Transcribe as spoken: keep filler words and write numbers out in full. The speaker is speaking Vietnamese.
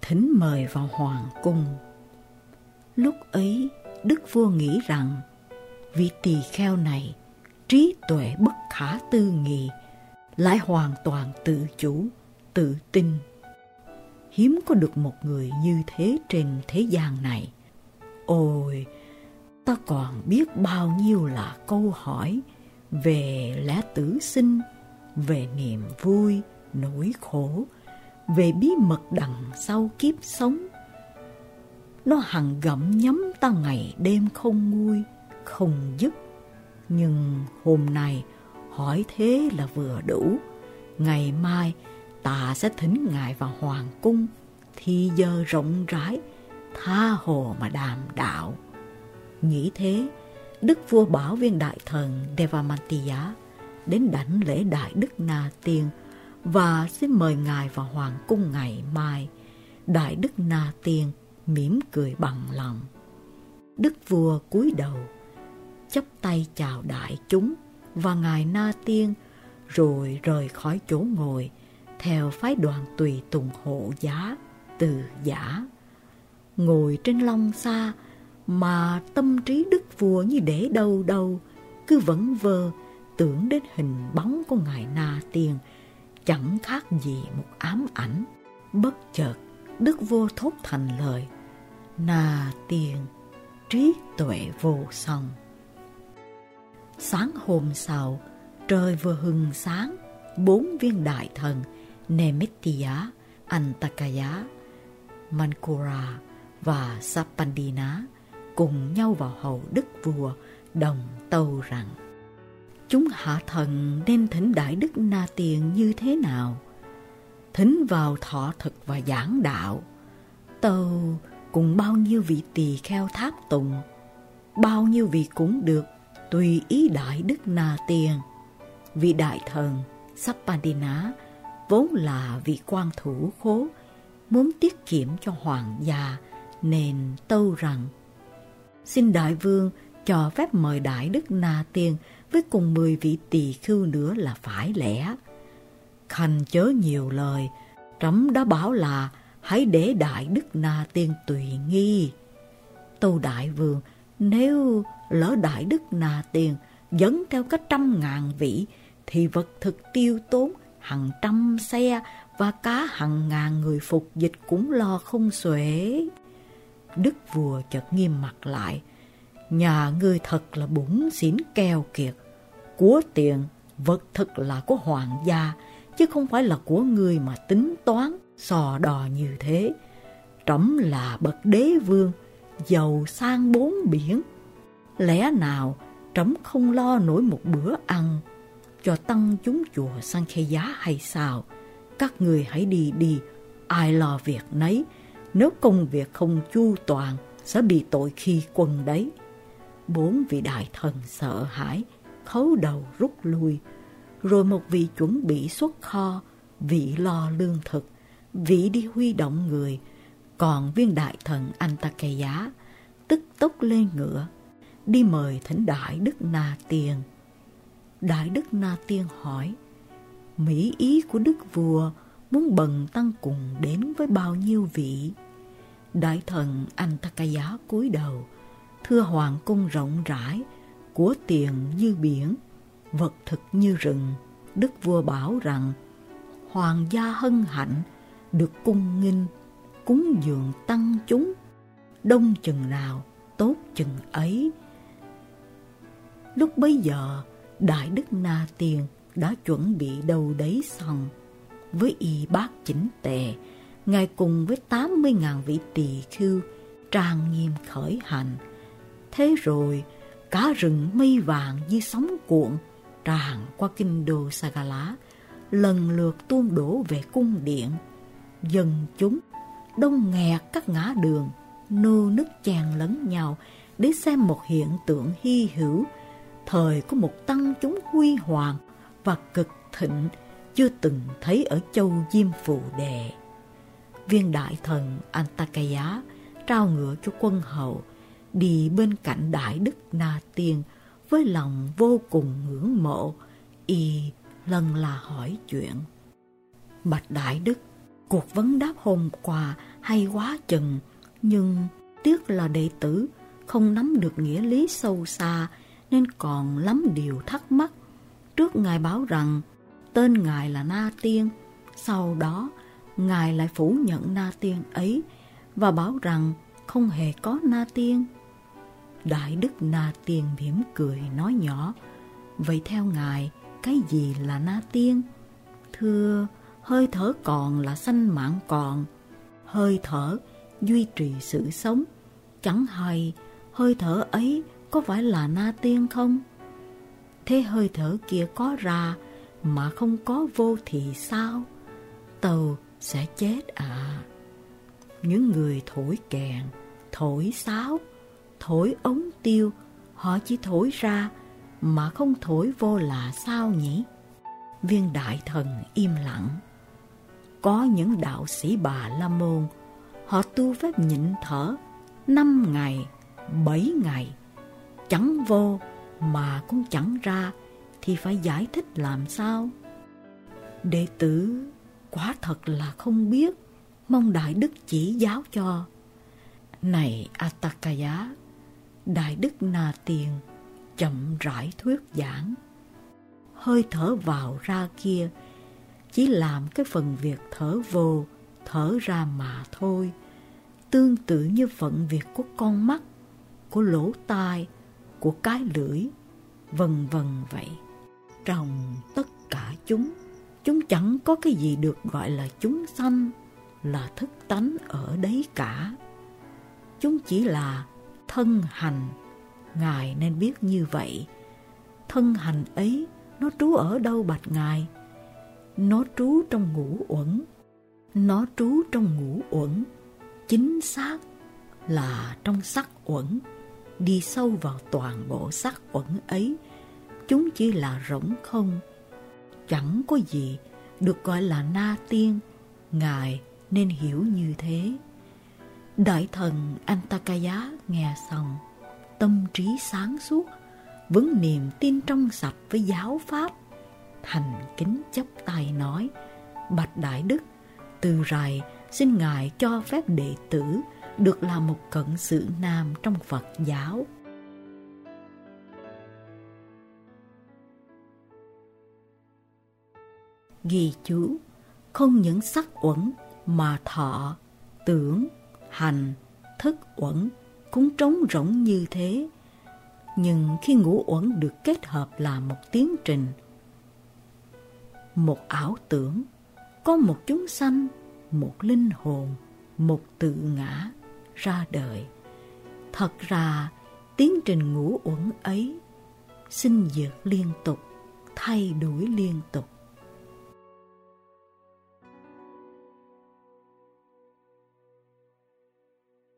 thỉnh mời vào hoàng cung. Lúc ấy đức vua nghĩ rằng vị tỳ kheo này trí tuệ bất khả tư nghị, lại hoàn toàn tự chủ, tự tin. Hiếm có được một người như thế trên thế gian này. Ôi, ta còn biết bao nhiêu là câu hỏi về lẽ tử sinh, về niềm vui, nỗi khổ, về bí mật đằng sau kiếp sống. Nó hằng gặm nhấm ta ngày đêm không nguôi, không dứt. Nhưng hôm nay hỏi thế là vừa đủ. Ngày mai ta sẽ thỉnh ngài vào hoàng cung, thì giờ rộng rãi, tha hồ mà đàm đạo. Nghĩ thế, đức vua bảo viên đại thần Devamatiya đến đảnh lễ Đại Đức Na Tiên và xin mời ngài vào hoàng cung ngày mai. Đại Đức Na Tiên mỉm cười bằng lòng. Đức vua cúi đầu, chắp tay chào đại chúng và ngài Na Tiên, rồi rời khỏi chỗ ngồi, theo phái đoàn tùy tùng hộ giá, Từ Giả. Ngồi trên long xa mà tâm trí đức vua như để đâu đâu, cứ vẩn vơ tưởng đến hình bóng của ngài Na Tiên, chẳng khác gì một ám ảnh. Bất chợt đức vua thốt thành lời: Na Tiên, trí tuệ vô song. Sáng hôm sau, trời vừa hừng sáng, bốn viên đại thần Nemitya, Antakaya, Mankura và Sapandina cùng nhau vào hầu đức vua, đồng tâu rằng: chúng hạ thần nên thỉnh Đại Đức Na Tiên như thế nào? Thỉnh vào thọ thực và giảng đạo. Tâu cùng bao nhiêu vị tỳ kheo tháp tùng, bao nhiêu vị cũng được, tùy ý Đại Đức Na Tiên. Vị đại thần Sapandina vốn là vị quan thủ khố, muốn tiết kiệm cho hoàng gia, nên tâu rằng: xin đại vương cho phép mời Đại Đức Na Tiên với cùng mười vị tỳ khưu nữa là phải lẽ. Khanh chớ nhiều lời, trẫm đã bảo là hãy để Đại Đức Na Tiên tùy nghi. Tâu đại vương, nếu lỡ Đại Đức Na Tiên dẫn theo cả trăm ngàn vị, thì vật thực tiêu tốn, hàng trăm xe và cả hàng ngàn người phục dịch cũng lo không xuể. Đức vua chợt nghiêm mặt lại: nhà ngươi thật là bủn xỉn keo kiệt. Của tiền, vật thực là của hoàng gia, chứ không phải là của ngươi mà tính toán, sò đò như thế. Trẫm là bậc đế vương, giàu sang bốn biển. Lẽ nào trẫm không lo nổi một bữa ăn cho tăng chúng chùa Sankhya hay sao? Các người hãy đi đi, ai lo việc nấy. Nếu công việc không chu toàn, sẽ bị tội khi quân đấy. Bốn vị đại thần sợ hãi, khấu đầu rút lui. Rồi một vị chuẩn bị xuất kho, vị lo lương thực, vị đi huy động người. Còn viên đại thần Antakaya tức tốc lên ngựa, đi mời thỉnh Đại Đức Na Tiên. Đại Đức Na Tiên hỏi: mỹ ý của đức vua muốn bần tăng cùng đến với bao nhiêu vị? Đại thần Antakaya cúi đầu: thưa hoàng cung rộng rãi, của tiền như biển, vật thực như rừng. Đức vua bảo rằng hoàng gia hân hạnh được cung nghinh, cúng dường tăng chúng, đông chừng nào tốt chừng ấy. Lúc bấy giờ Đại Đức Na Tiên đã chuẩn bị đâu đấy xong. Với y bát chỉnh tề, ngài cùng với tám mươi ngàn vị tỳ khưu trang nghiêm khởi hành. Thế rồi cả rừng mây vàng như sóng cuộn tràn qua kinh đô Sagala, lần lượt tuôn đổ về cung điện. Dân chúng đông nghẹt các ngã đường, nô nức chen lẫn nhau để xem một hiện tượng hy hữu. Thời có một tăng chúng huy hoàng và cực thịnh chưa từng thấy ở châu Diêm Phù Đề. Viên đại thần Antakaya trao ngựa cho quân hầu, đi bên cạnh Đại Đức Na Tiên với lòng vô cùng ngưỡng mộ. Y lần là hỏi chuyện: bạch Đại Đức, cuộc vấn đáp hôm qua hay quá chừng, nhưng tiếc là đệ tử không nắm được nghĩa lý sâu xa nên còn lắm điều thắc mắc. Trước Ngài bảo rằng tên Ngài là Na Tiên, sau đó Ngài lại phủ nhận Na Tiên ấy và bảo rằng không hề có Na Tiên. Đại Đức Na Tiên mỉm cười nói nhỏ: vậy theo Ngài, cái gì là Na Tiên? Thưa, hơi thở còn là sanh mạng còn. Hơi thở duy trì sự sống. Chẳng hay hơi thở ấy có phải là Na Tiên không? Thế hơi thở kia có ra mà không có vô thì sao? Tàu sẽ chết à. Những người thổi kèn, thổi sáo, thổi ống tiêu, họ chỉ thổi ra mà không thổi vô là sao nhỉ? Viên đại thần im lặng. Có những đạo sĩ Bà La Môn, họ tu phép nhịn thở năm ngày, bảy ngày, chẳng vô mà cũng chẳng ra, thì phải giải thích làm sao? Đệ tử quả thật là không biết, mong Đại Đức chỉ giáo cho. Này Atthakaya, Đại Đức Na Tiên chậm rãi thuyết giảng. Hơi thở vào ra kia chỉ làm cái phần việc thở vô, thở ra mà thôi, tương tự như phận việc của con mắt, của lỗ tai, của cái lưỡi, vân vân vậy. Trong tất cả chúng, chúng chẳng có cái gì được gọi là chúng sanh, là thức tánh ở đấy cả. Chúng chỉ là thân hành, Ngài nên biết như vậy. Thân hành ấy nó trú ở đâu bạch Ngài? Nó trú trong ngũ uẩn. Nó trú trong ngũ uẩn, chính xác là trong sắc uẩn. Đi sâu vào toàn bộ sắc uẩn ấy, chúng chỉ là rỗng không, chẳng có gì được gọi là Na Tiên. Ngài nên hiểu như thế. Đại thần Antakaya nghe xong, tâm trí sáng suốt, vững niềm tin trong sạch với giáo pháp, thành kính chắp tay nói: bạch Đại Đức, từ rày xin Ngài cho phép đệ tử được làm một cận sự nam trong Phật giáo. Ghi chú: không những sắc uẩn mà thọ, tưởng, hành, thức uẩn cũng trống rỗng như thế. Nhưng khi ngũ uẩn được kết hợp là một tiến trình, một ảo tưởng, có một chúng sanh, một linh hồn, một tự ngã ra đời. Thật ra tiến trình ngũ uẩn ấy sinh diệt liên tục, thay đổi liên tục,